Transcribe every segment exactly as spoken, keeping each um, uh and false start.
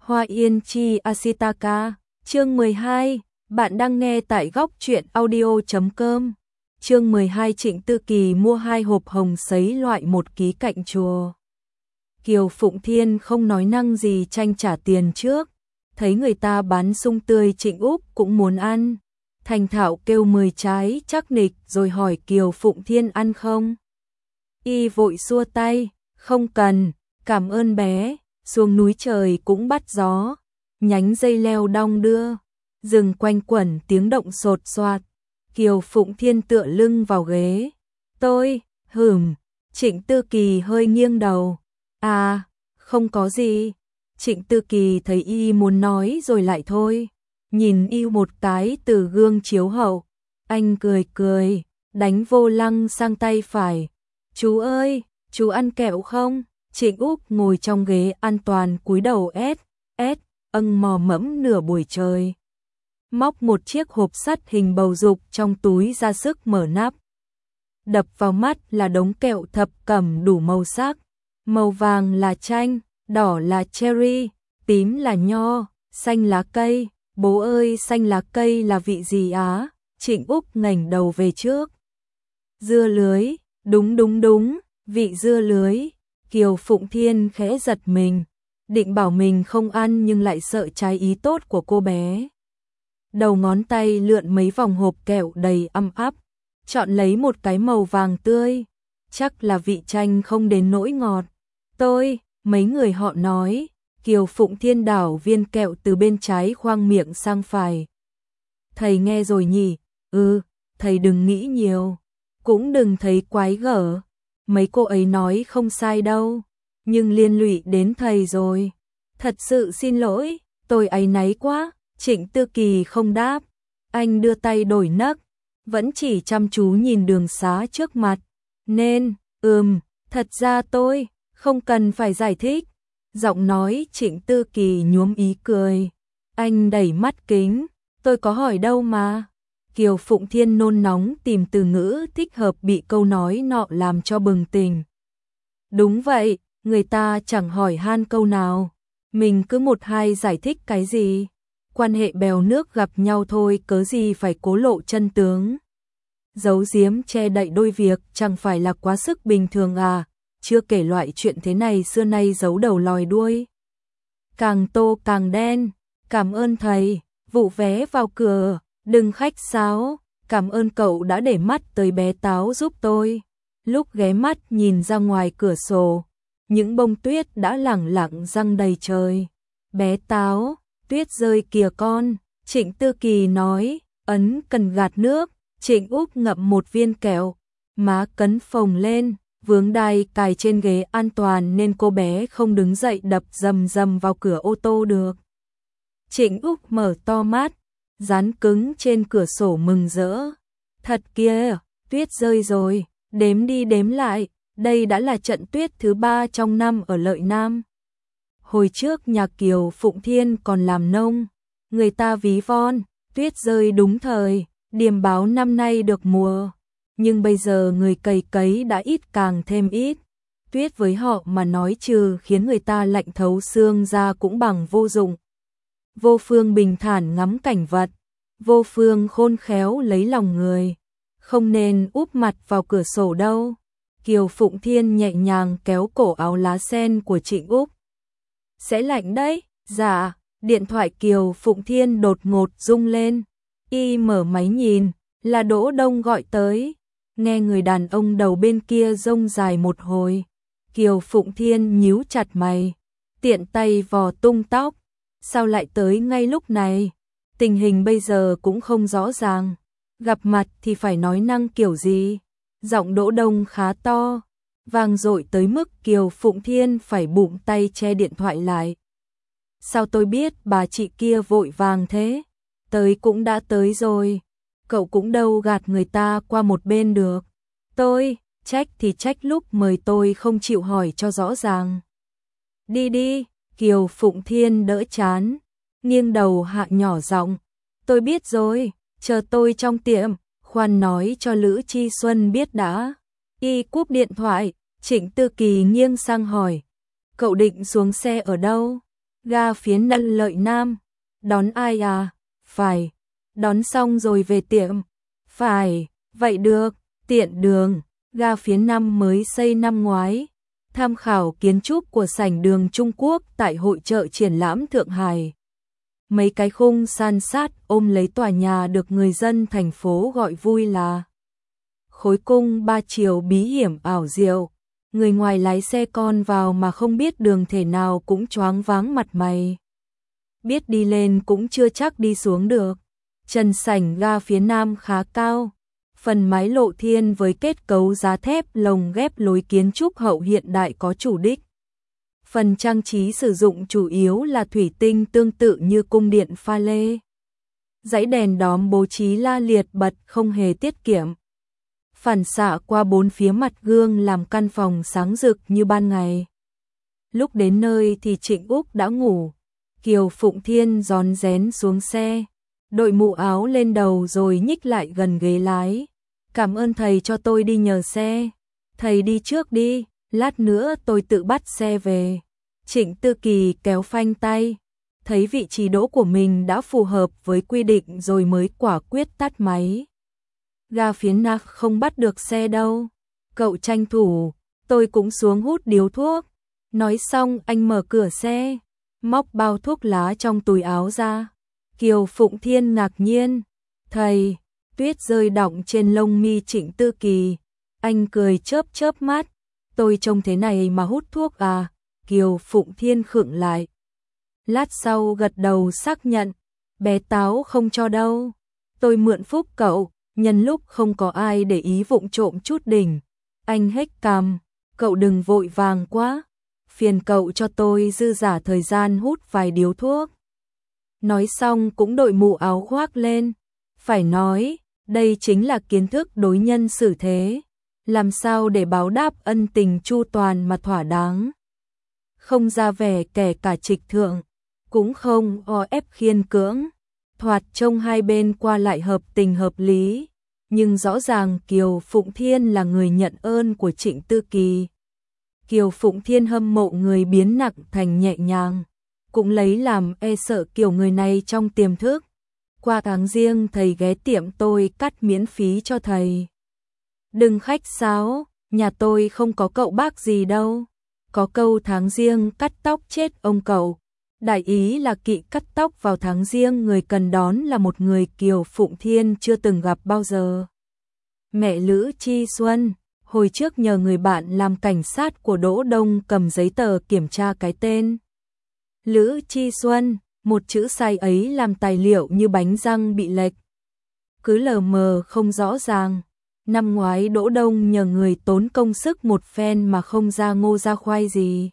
Hoa Yên Chi Asitaka, chương mười hai, bạn đang nghe tại góc truyện audio chấm com. Chương mười hai, Trịnh Tư Kỳ mua hai hộp hồng sấy loại một ký cạnh chùa. Kiều Phụng Thiên không nói năng gì tranh trả tiền trước, thấy người ta bán sung tươi Trịnh Úc cũng muốn ăn. Thành thạo kêu mười trái chắc nịch rồi hỏi Kiều Phụng Thiên ăn không. Y vội xua tay, không cần, cảm ơn bé. Xuống núi trời cũng bắt gió, nhánh dây leo đong đưa, rừng quanh quẩn tiếng động sột soạt. Kiều Phụng Thiên tựa lưng vào ghế. Tôi, hửm, Trịnh Tư Kỳ hơi nghiêng đầu. À, không có gì. Trịnh Tư Kỳ thấy y muốn nói rồi lại thôi. Nhìn y một cái từ gương chiếu hậu. Anh cười cười, đánh vô lăng sang tay phải. Chú ơi, chú ăn kẹo không? Trịnh Úc ngồi trong ghế an toàn cúi đầu ét, ét, âng mò mẫm nửa buổi trời. Móc một chiếc hộp sắt hình bầu dục trong túi ra sức mở nắp. Đập vào mắt là đống kẹo thập cẩm đủ màu sắc. Màu vàng là chanh, đỏ là cherry, tím là nho, xanh lá cây. Bố ơi, xanh lá cây là vị gì á? Trịnh Úc ngẩng đầu về trước. Dưa lưới, đúng đúng đúng, vị dưa lưới. Kiều Phụng Thiên khẽ giật mình, định bảo mình không ăn nhưng lại sợ trái ý tốt của cô bé. Đầu ngón tay lượn mấy vòng hộp kẹo đầy âm áp, chọn lấy một cái màu vàng tươi, chắc là vị chanh không đến nỗi ngọt. Tôi, mấy người họ nói. Kiều Phụng Thiên đảo viên kẹo từ bên trái khoang miệng sang phải. Thầy nghe rồi nhỉ? Ừ, thầy đừng nghĩ nhiều, cũng đừng thấy quái gở. Mấy cô ấy nói không sai đâu, nhưng liên lụy đến thầy rồi. Thật sự xin lỗi, tôi áy náy quá. Trịnh Tư Kỳ không đáp, anh đưa tay đổi nấc, vẫn chỉ chăm chú nhìn đường xá trước mặt. Nên, ừm, thật ra tôi không cần phải giải thích. Giọng nói Trịnh Tư Kỳ nhuốm ý cười. Anh đẩy mắt kính, tôi có hỏi đâu mà. Kiều Phụng Thiên nôn nóng tìm từ ngữ thích hợp bị câu nói nọ làm cho bừng tỉnh. Đúng vậy, người ta chẳng hỏi han câu nào, mình cứ một hai giải thích cái gì. Quan hệ bèo nước gặp nhau thôi, cớ gì phải cố lộ chân tướng. Giấu giếm che đậy đôi việc chẳng phải là quá sức bình thường à? Chưa kể loại chuyện thế này xưa nay giấu đầu lòi đuôi. Càng tô càng đen. Cảm ơn thầy, vụ vé vào cửa. Đừng khách sáo, cảm ơn cậu đã để mắt tới bé Táo giúp tôi. Lúc ghé mắt nhìn ra ngoài cửa sổ, những bông tuyết đã lẳng lặng răng đầy trời. Bé Táo, tuyết rơi kìa con, Trịnh Tư Kỳ nói, ấn cần gạt nước. Trịnh Úc ngậm một viên kẹo, má cấn phồng lên, vướng đai cài trên ghế an toàn nên cô bé không đứng dậy đập rầm rầm vào cửa ô tô được. Trịnh Úc mở to mắt, dán cứng trên cửa sổ mừng rỡ. Thật kia, tuyết rơi rồi, đếm đi đếm lại, đây đã là trận tuyết thứ ba trong năm ở Lợi Nam. Hồi trước nhà Kiều Phụng Thiên còn làm nông, người ta ví von, tuyết rơi đúng thời, điềm báo năm nay được mùa. Nhưng bây giờ người cày cấy đã ít càng thêm ít. Tuyết với họ mà nói trừ khiến người ta lạnh thấu xương ra cũng bằng vô dụng. Vô Phương bình thản ngắm cảnh vật, Vô Phương khôn khéo lấy lòng người, không nên úp mặt vào cửa sổ đâu. Kiều Phụng Thiên nhẹ nhàng kéo cổ áo lá sen của Trịnh Úc. Sẽ lạnh đấy. Dạ. Điện thoại Kiều Phụng Thiên đột ngột rung lên. Y mở máy nhìn, là Đỗ Đông gọi tới. Nghe người đàn ông đầu bên kia rông dài một hồi, Kiều Phụng Thiên nhíu chặt mày, tiện tay vò tung tóc. Sao lại tới ngay lúc này? Tình hình bây giờ cũng không rõ ràng, gặp mặt thì phải nói năng kiểu gì? Giọng Đỗ Đông khá to, vang dội tới mức Kiều Phụng Thiên phải bụm tay che điện thoại lại. Sao tôi biết bà chị kia vội vàng thế? Tới cũng đã tới rồi, cậu cũng đâu gạt người ta qua một bên được. Tôi, trách thì trách lúc mời tôi không chịu hỏi cho rõ ràng. Đi đi, Kiều Phụng Thiên đỡ chán, nghiêng đầu hạ nhỏ giọng. Tôi biết rồi, chờ tôi trong tiệm, khoan nói cho Lữ Chi Xuân biết đã. Y cúp điện thoại, Trịnh Tư Kỳ nghiêng sang hỏi. Cậu định xuống xe ở đâu? Ga phía Nân Lợi Nam. Đón ai à? Phải. Đón xong rồi về tiệm. Phải. Vậy được. Tiện đường. Ga phía Nam mới xây năm ngoái. Tham khảo kiến trúc của sảnh đường Trung Quốc tại hội chợ triển lãm Thượng Hải. Mấy cái khung san sát ôm lấy tòa nhà được người dân thành phố gọi vui là khối cung ba chiều bí hiểm ảo diệu. Người ngoài lái xe con vào mà không biết đường thể nào cũng choáng váng mặt mày. Biết đi lên cũng chưa chắc đi xuống được. Trần sảnh ga phía Nam khá cao. Phần mái lộ thiên với kết cấu giá thép lồng ghép lối kiến trúc hậu hiện đại có chủ đích. Phần trang trí sử dụng chủ yếu là thủy tinh tương tự như cung điện pha lê. Dãy đèn đóm bố trí la liệt bật không hề tiết kiệm. Phản xạ qua bốn phía mặt gương làm căn phòng sáng rực như ban ngày. Lúc đến nơi thì Trịnh Úc đã ngủ. Kiều Phụng Thiên rón rén xuống xe, đội mũ áo lên đầu rồi nhích lại gần ghế lái. Cảm ơn thầy cho tôi đi nhờ xe. Thầy đi trước đi, lát nữa tôi tự bắt xe về. Trịnh Tư Kỳ kéo phanh tay, thấy vị trí đỗ của mình đã phù hợp với quy định rồi mới quả quyết tắt máy. Ga phía Nam không bắt được xe đâu. Cậu tranh thủ, tôi cũng xuống hút điếu thuốc. Nói xong anh mở cửa xe, móc bao thuốc lá trong túi áo ra. Kiều Phụng Thiên ngạc nhiên, thầy, tuyết rơi đọng trên lông mi Trịnh Tư Kỳ. Anh cười chớp chớp mắt, tôi trông thế này mà hút thuốc à? Kiều Phụng Thiên khựng lại. Lát sau gật đầu xác nhận, bé táo không cho đâu. Tôi mượn phúc cậu, nhân lúc không có ai để ý vụng trộm chút đỉnh. Anh hếch cằm, cậu đừng vội vàng quá. Phiền cậu cho tôi dư giả thời gian hút vài điếu thuốc. Nói xong cũng đội mũ áo khoác lên. Phải nói, đây chính là kiến thức đối nhân xử thế. Làm sao để báo đáp ân tình chu toàn mà thỏa đáng. Không ra vẻ kẻ cả trịch thượng, cũng không o ép khiên cưỡng. Thoạt trông hai bên qua lại hợp tình hợp lý. Nhưng rõ ràng Kiều Phụng Thiên là người nhận ơn của Trịnh Tư Kỳ. Kiều Phụng Thiên hâm mộ người biến nặng thành nhẹ nhàng, cũng lấy làm e sợ kiểu người này trong tiềm thức. Qua tháng riêng thầy ghé tiệm tôi cắt miễn phí cho thầy. Đừng khách sáo, nhà tôi không có cậu bác gì đâu. Có câu tháng riêng cắt tóc chết ông cậu. Đại ý là kỵ cắt tóc vào tháng riêng người cần đón là một người Kiều Phụng Thiên chưa từng gặp bao giờ. Mẹ Lữ Chi Xuân, hồi trước nhờ người bạn làm cảnh sát của Đỗ Đông cầm giấy tờ kiểm tra cái tên. Lữ Chi Xuân, một chữ sai ấy làm tài liệu như bánh răng bị lệch. Cứ lờ mờ không rõ ràng. Năm ngoái Đỗ Đông nhờ người tốn công sức một phen mà không ra ngô ra khoai gì.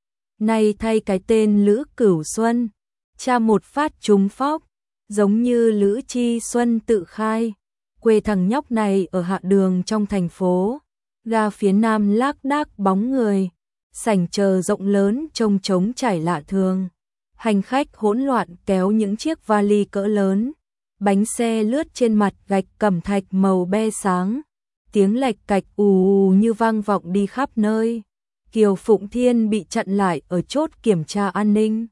Nay thay cái tên Lữ Cửu Xuân, cha một phát trúng phóc, giống như Lữ Chi Xuân tự khai. Quê thằng nhóc này ở hạ đường trong thành phố. Ga phía Nam lác đác bóng người, sảnh chờ rộng lớn trông trống trải lạ thường. Hành khách hỗn loạn kéo những chiếc vali cỡ lớn. Bánh xe lướt trên mặt gạch cẩm thạch màu be sáng. Tiếng lạch cạch ù ù như vang vọng đi khắp nơi. Kiều Phụng Thiên bị chặn lại ở chốt kiểm tra an ninh.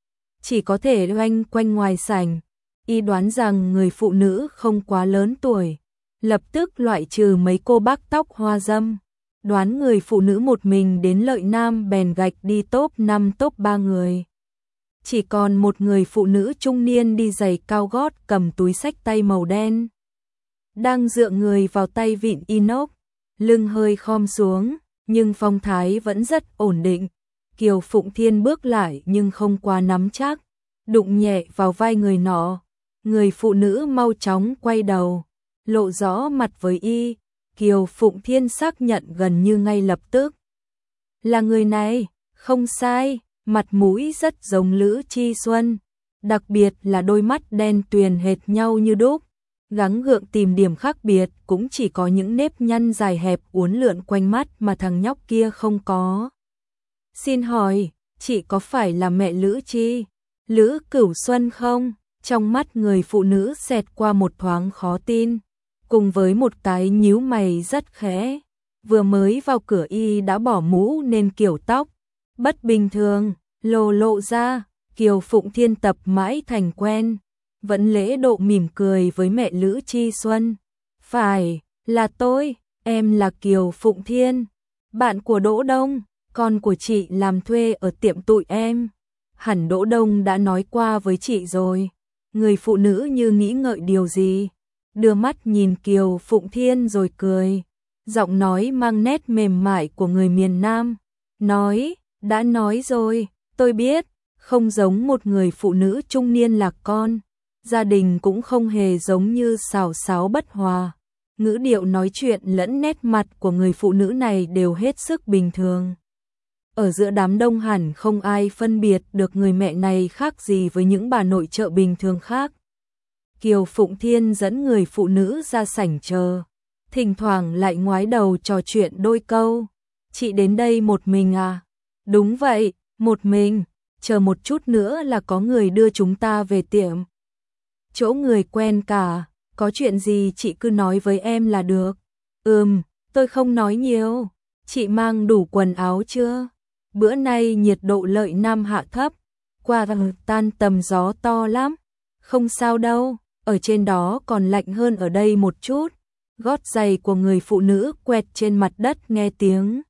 Chỉ có thể loanh quanh ngoài sảnh. Y đoán rằng người phụ nữ không quá lớn tuổi. Lập tức loại trừ mấy cô bác tóc hoa dâm. Đoán người phụ nữ một mình đến Lợi Nam bèn gạch đi top năm top ba người. Chỉ còn một người phụ nữ trung niên đi giày cao gót cầm túi xách tay màu đen. Đang dựa người vào tay vịn inox, lưng hơi khom xuống, nhưng phong thái vẫn rất ổn định. Kiều Phụng Thiên bước lại nhưng không quá nắm chắc, đụng nhẹ vào vai người nọ. Người phụ nữ mau chóng quay đầu, lộ rõ mặt với y. Kiều Phụng Thiên xác nhận gần như ngay lập tức. Là người này, không sai, mặt mũi rất giống Lữ Chi Xuân, đặc biệt là đôi mắt đen tuyền hệt nhau như đúc. Gắng gượng tìm điểm khác biệt cũng chỉ có những nếp nhăn dài hẹp uốn lượn quanh mắt mà thằng nhóc kia không có. Xin hỏi, chị có phải là mẹ Lữ Chi, Lữ Cửu Xuân không? Trong mắt người phụ nữ xẹt qua một thoáng khó tin, cùng với một cái nhíu mày rất khẽ. Vừa mới vào cửa y đã bỏ mũ nên kiểu tóc bất bình thường, lồ lộ ra, Kiều Phụng Thiên tập mãi thành quen, vẫn lễ độ mỉm cười với mẹ Lữ Chi Xuân. Phải, là tôi, em là Kiều Phụng Thiên, bạn của Đỗ Đông, con của chị làm thuê ở tiệm tụi em. Hẳn Đỗ Đông đã nói qua với chị rồi. Người phụ nữ như nghĩ ngợi điều gì, đưa mắt nhìn Kiều Phụng Thiên rồi cười. Giọng nói mang nét mềm mại của người miền Nam. Nói, đã nói rồi, tôi biết, không giống một người phụ nữ trung niên lạc con. Gia đình cũng không hề giống như xào xáo bất hòa. Ngữ điệu nói chuyện lẫn nét mặt của người phụ nữ này đều hết sức bình thường. Ở giữa đám đông hẳn không ai phân biệt được người mẹ này khác gì với những bà nội trợ bình thường khác. Kiều Phụng Thiên dẫn người phụ nữ ra sảnh chờ, thỉnh thoảng lại ngoái đầu trò chuyện đôi câu. Chị đến đây một mình à? Đúng vậy, một mình, chờ một chút nữa là có người đưa chúng ta về tiệm. Chỗ người quen cả, có chuyện gì chị cứ nói với em là được. Ừm, tôi không nói nhiều. Chị mang đủ quần áo chưa? Bữa nay nhiệt độ lợi Nam hạ thấp, qua tan tầm gió to lắm. Không sao đâu, ở trên đó còn lạnh hơn ở đây một chút. Gót giày của người phụ nữ quẹt trên mặt đất nghe tiếng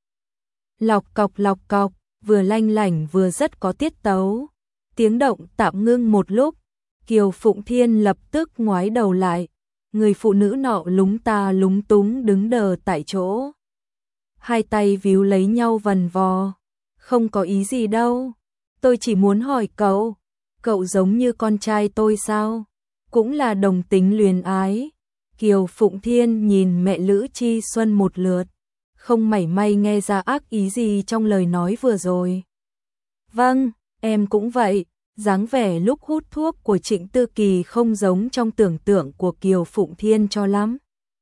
lọc cọc lọc cọc, vừa lanh lảnh vừa rất có tiết tấu. Tiếng động tạm ngưng một lúc, Kiều Phụng Thiên lập tức ngoái đầu lại. Người phụ nữ nọ lúng ta lúng túng đứng đờ tại chỗ. Hai tay víu lấy nhau vần vò. Không có ý gì đâu. Tôi chỉ muốn hỏi cậu. Cậu giống như con trai tôi sao? Cũng là đồng tính luyến ái. Kiều Phụng Thiên nhìn mẹ Lữ Chi Xuân một lượt. Không mảy may nghe ra ác ý gì trong lời nói vừa rồi. Vâng, em cũng vậy. Dáng vẻ lúc hút thuốc của Trịnh Tư Kỳ không giống trong tưởng tượng của Kiều Phụng Thiên cho lắm.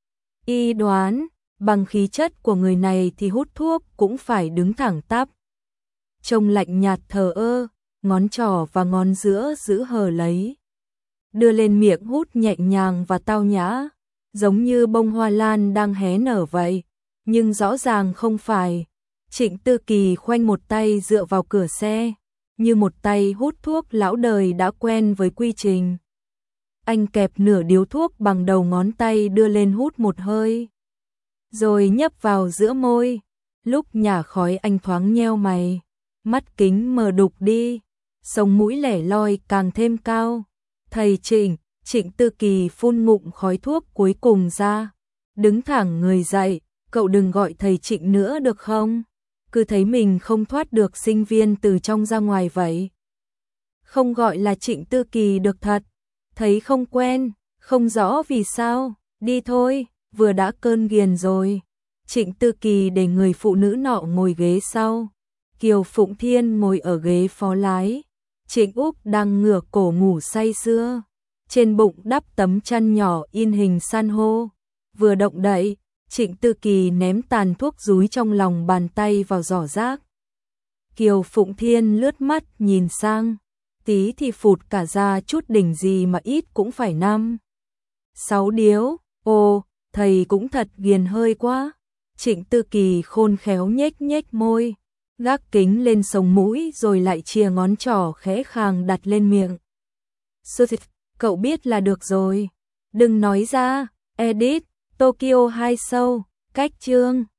Y đoán, bằng khí chất của người này thì hút thuốc cũng phải đứng thẳng tắp. Trông lạnh nhạt thờ ơ, ngón trỏ và ngón giữa giữ hờ lấy. Đưa lên miệng hút nhẹ nhàng và tao nhã, giống như bông hoa lan đang hé nở vậy, nhưng rõ ràng không phải. Trịnh Tư Kỳ khoanh một tay dựa vào cửa xe, như một tay hút thuốc lão đời đã quen với quy trình. Anh kẹp nửa điếu thuốc bằng đầu ngón tay đưa lên hút một hơi, rồi nhấp vào giữa môi. Lúc nhả khói anh thoáng nheo mày, mắt kính mờ đục đi, sống mũi lẻ loi càng thêm cao. Thầy Trịnh, Trịnh Tư Kỳ phun ngụm khói thuốc cuối cùng ra, đứng thẳng người dậy, cậu đừng gọi thầy Trịnh nữa được không? Cứ thấy mình không thoát được sinh viên từ trong ra ngoài vậy. Không gọi là Trịnh Tư Kỳ được thật, thấy không quen, không rõ vì sao, đi thôi, vừa đã cơn ghiền rồi. Trịnh Tư Kỳ để người phụ nữ nọ ngồi ghế sau, Kiều Phụng Thiên ngồi ở ghế phó lái. Trịnh Úc đang ngửa cổ ngủ say sưa, trên bụng đắp tấm chăn nhỏ in hình san hô. Vừa động đậy, Trịnh Tư Kỳ ném tàn thuốc rúi trong lòng bàn tay vào giỏ rác. Kiều Phụng Thiên lướt mắt nhìn sang, tí thì phụt cả ra chút đỉnh gì mà ít cũng phải năm sáu điếu. Ồ, thầy cũng thật ghiền hơi quá. Trịnh Tư Kỳ khôn khéo nhếch nhếch môi, gác kính lên sống mũi rồi lại chìa ngón trỏ khẽ khàng đặt lên miệng. Sư thịt, cậu biết là được rồi. Đừng nói ra. Edit, Tokyo hai Show, cách chương.